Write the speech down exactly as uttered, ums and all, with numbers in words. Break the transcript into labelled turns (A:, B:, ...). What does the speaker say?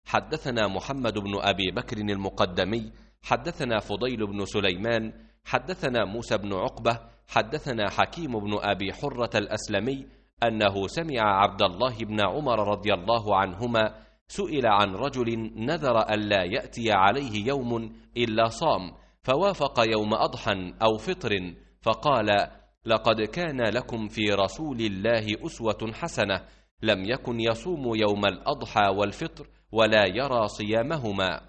A: حدثنا محمد بن أبي بكر المقدمي حدثنا فضيل بن سليمان حدثنا موسى بن عقبة حدثنا حكيم بن أبي حرة الأسلمي أنه سمع عبد الله بن عمر رضي الله عنهما سئل عن رجل نذر ألا يأتي عليه يوم إلا صام فوافق يوم أضحى أو فطر فقال: لقد كان لكم في رسول الله أسوة حسنة، لم يكن يصوم يوم الأضحى والفطر ولا يرى صيامهما.